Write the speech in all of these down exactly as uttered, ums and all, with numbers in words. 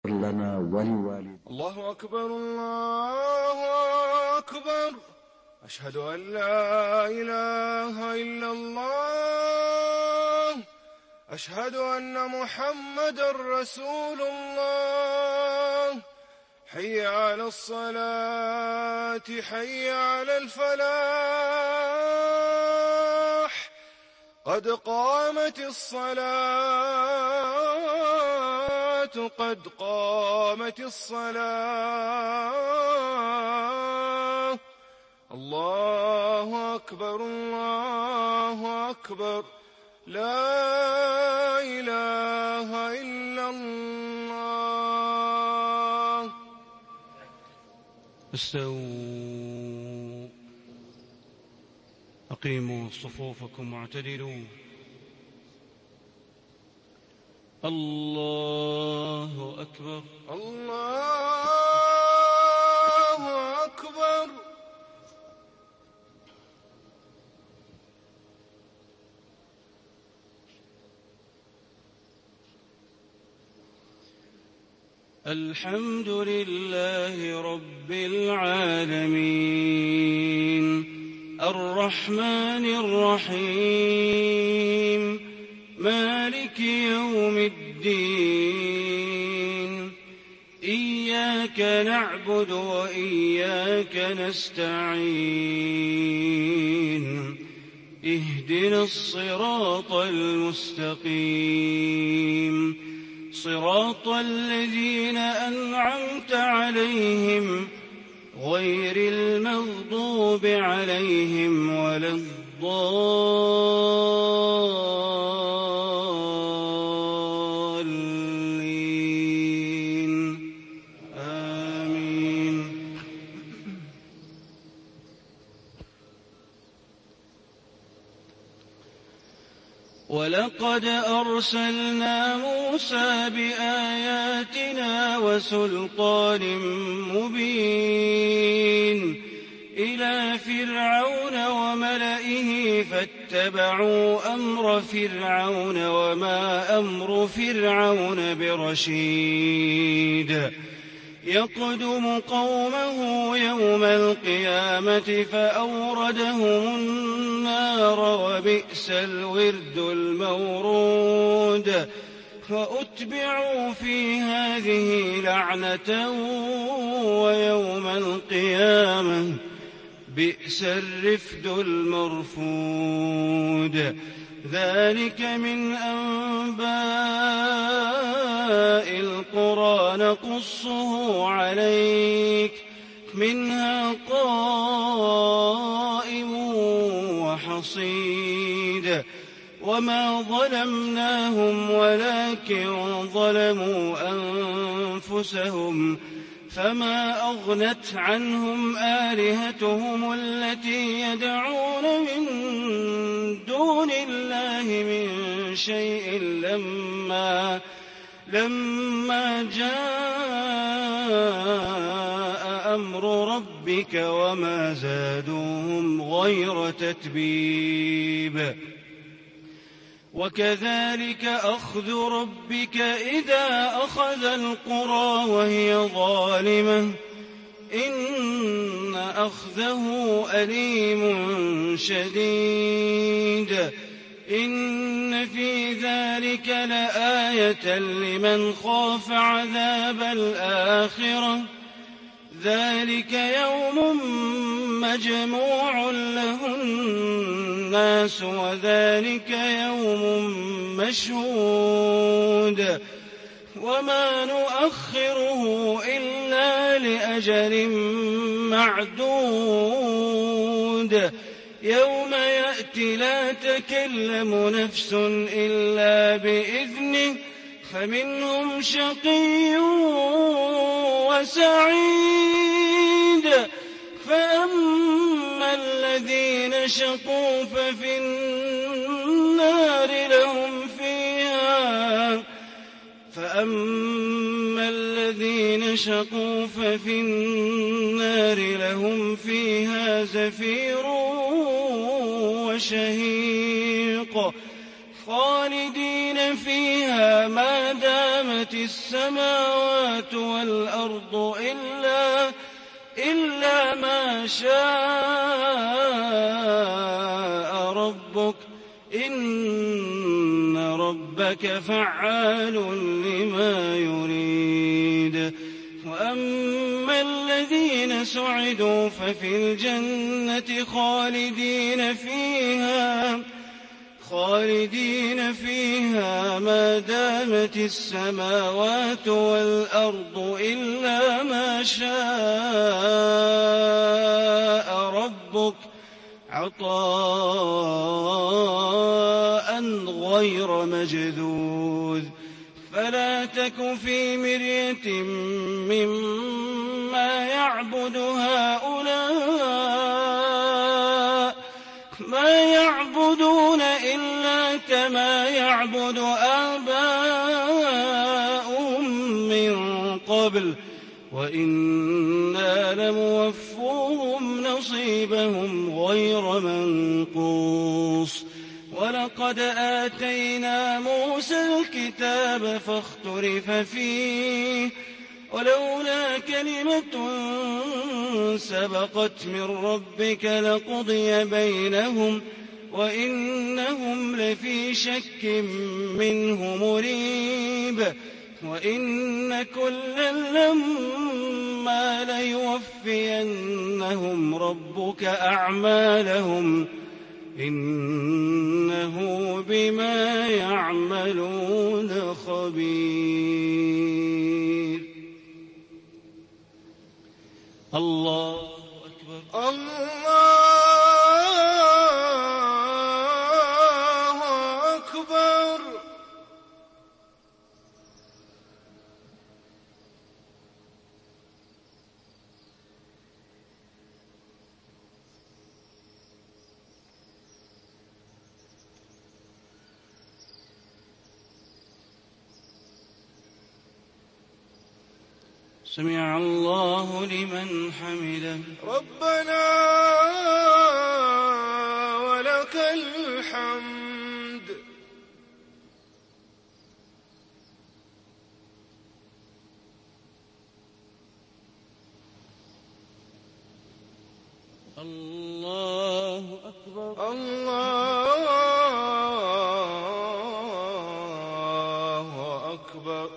لنا ولوالدينا. الله أكبر الله أكبر، أشهد أن لا إله إلا الله، أشهد أن محمدًا رسول الله. حي على الصلاة، حي على الفلاح، قد قامت الصلاة، قد قامت الصلاة. الله أكبر الله أكبر، لا إله إلا الله. استووا، أقيموا صفوفكم واعتدلوا. الله أكبر الله أكبر. الحمد لله رب العالمين، الرحمن الرحيم، مالك يوم الدين. إياك نعبد وإياك نستعين، اهدنا الصراط المستقيم، صراط الذين أنعمت عليهم غير المغضوب عليهم ولا الضالين، آمين. ولقد أرسلنا موسى بآياتنا وسلطان مبين إلى فرعون وملئه فاتبعوا أمر فرعون وما أمر فرعون برشيد. يقدم قومه يوم القيامة فأوردهم النار وبئس الورد المورود. فأتبعوا في هذه لعنة ويوم القيامة بئس الرفد المرفود. ذلك من أنباء القرى نقصه عليك، منها قائم وحصيد. وما ظلمناهم ولكن ظلموا أنفسهم، فما أغنت عنهم آلهتهم التي يدعون من دون الله من شيء لما لما جاء أمر ربك وما زادوهم غير تتبيب. وكذلك أخذ ربك إذا أخذ القرى وهي ظالمة، إن أخذه أليم شديد. إن في ذلك لآية لمن خاف عذاب الآخرة، ذلك يوم مجموع له الناس وذلك يوم مشهود. وما نؤخره إلا لأجل معدود. يوم يأتي لا تكلم نفس إلا بإذنه، فمنهم شقي وسعيد. فأما الذين شقوا ففي النار لهم فيها فأما الذين شقوا ففي النار لهم فيها زفير وشهيق. خالدين فيها ما دامت السماوات والأرض إلا, إلا ما شاء ربك إن ربك فعال لما يريد. وأما الذين سعدوا ففي الجنة خالدين فيها خالدين فيها ما دامت السماوات والأرض إلا ما شاء ربك عطاء غير مجذوذ. فلا تك في مرية مما يعبد هؤلاء ما يعبدون إلا كما يعبد آباؤهم من قبل وإنا لموفوهم نصيبهم غير منقوص. ولقد آتينا موسى الكتاب فاختلف فيه ولولا كلمة سبقت من ربك لقضي بينهم وإنهم لفي شك منه مريب. وإن كلا لما ليوفينهم ربك أعمالهم إنه بما يعملون خبير. الله أكبر. الله أكبر. سمع الله لمن حمده. ربنا ولك الحمد. الله أكبر. الله أكبر.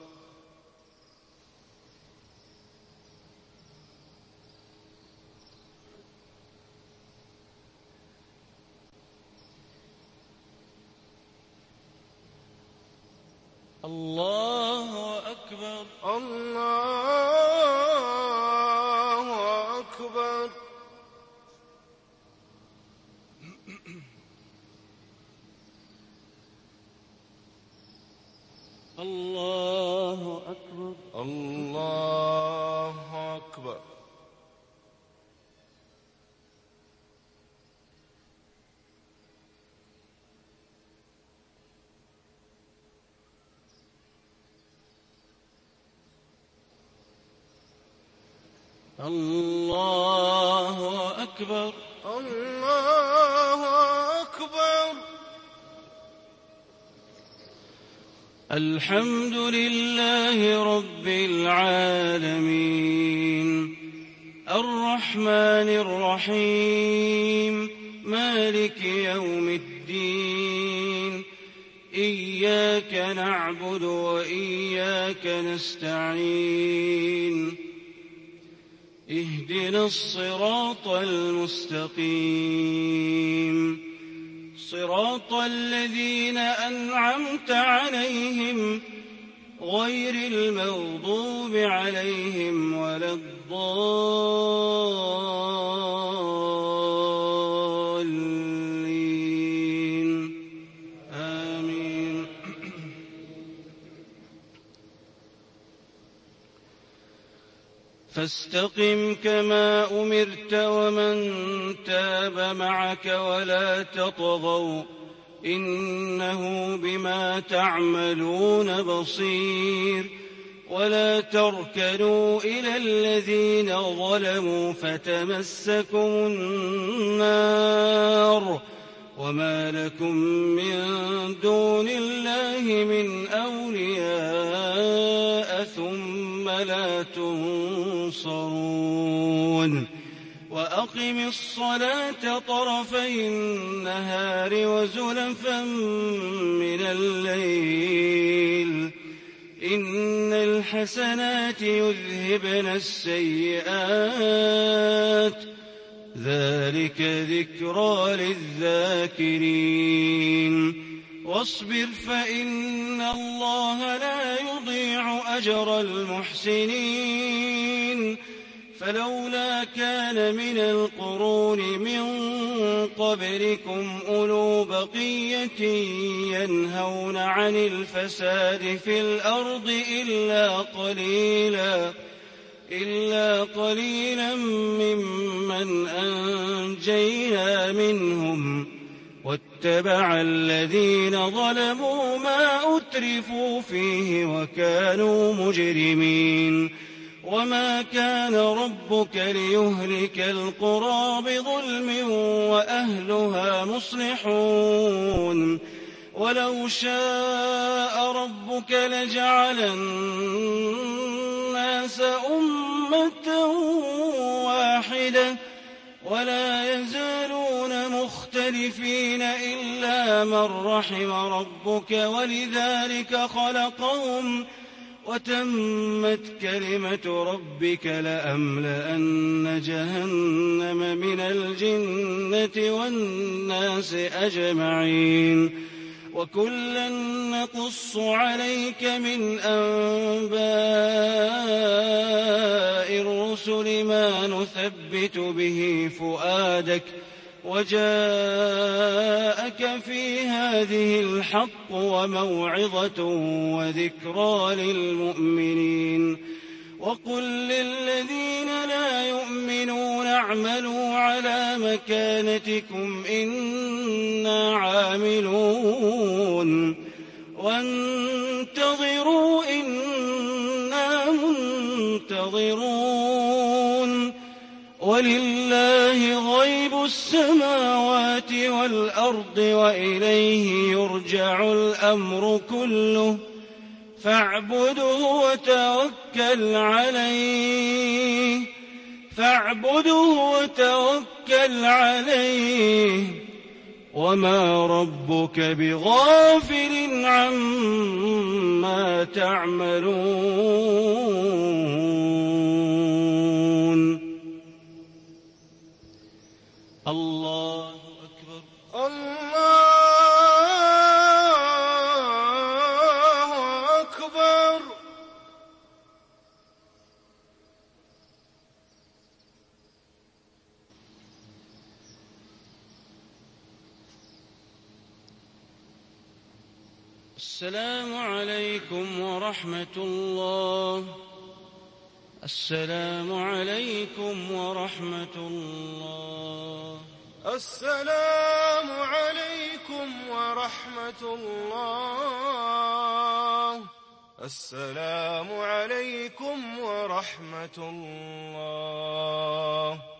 الله أكبر. الله أكبر. الله أكبر. الله أكبر. الله أكبر. الله أكبر. الحمد لله رب العالمين الرحمن الرحيم مالك يوم الدين إياك نعبد وإياك نستعين اهدنا الصراط المستقيم صراط الذين أنعمت عليهم غير المغضوب عليهم ولا الضالين آمين. فاستقم كما أمرت ومن تاب معك ولا تطغوا إنه بما تعملون بصير. ولا تركنوا إلى الذين ظلموا فتمسكم النار وما لكم من دون الله من أولياء ثم لا تنصرون وأقم الصلاة طرفي النهار وزلفا من الليل إن الحسنات يذهبن السيئات ذلك ذكرى للذاكرين واصبر فإن الله لا يضيع أجر المحسنين فلولا كان من القرون من قبلكم أولو بقية ينهون عن الفساد في الأرض إلا قليلا إلا قليلا ممن أنجينا منهم واتبع الذين ظلموا ما أترفوا فيه وكانوا مجرمين وما كان ربك ليهلك القرى بظلم وأهلها مصلحون ولو شاء ربك لجعل الناس أمة واحدة ولا يزالون مختلفين إلا من رحم ربك ولذلك خلقهم وتمت كلمة ربك لأملأن جهنم من الجنة والناس أجمعين وكلا نقص عليك من أنباء الرسل ما نثبت به فؤادك وجاءك في هذه الحق وموعظة وذكرى للمؤمنين وقل للذين لا يؤمنون اعملوا على مكانتكم إنا عاملون وانتظروا إنا منتظرون ولله غيب السماوات والأرض وإليه يرجع الأمر كله فاعبده وتوكل عليه فاعبده وتوكل عليه وما ربك بغافل عما تعملون الله أكبر الله أكبر السلام عليكم ورحمة الله السلام عليكم ورحمة الله السلام عليكم ورحمة الله السلام عليكم ورحمة الله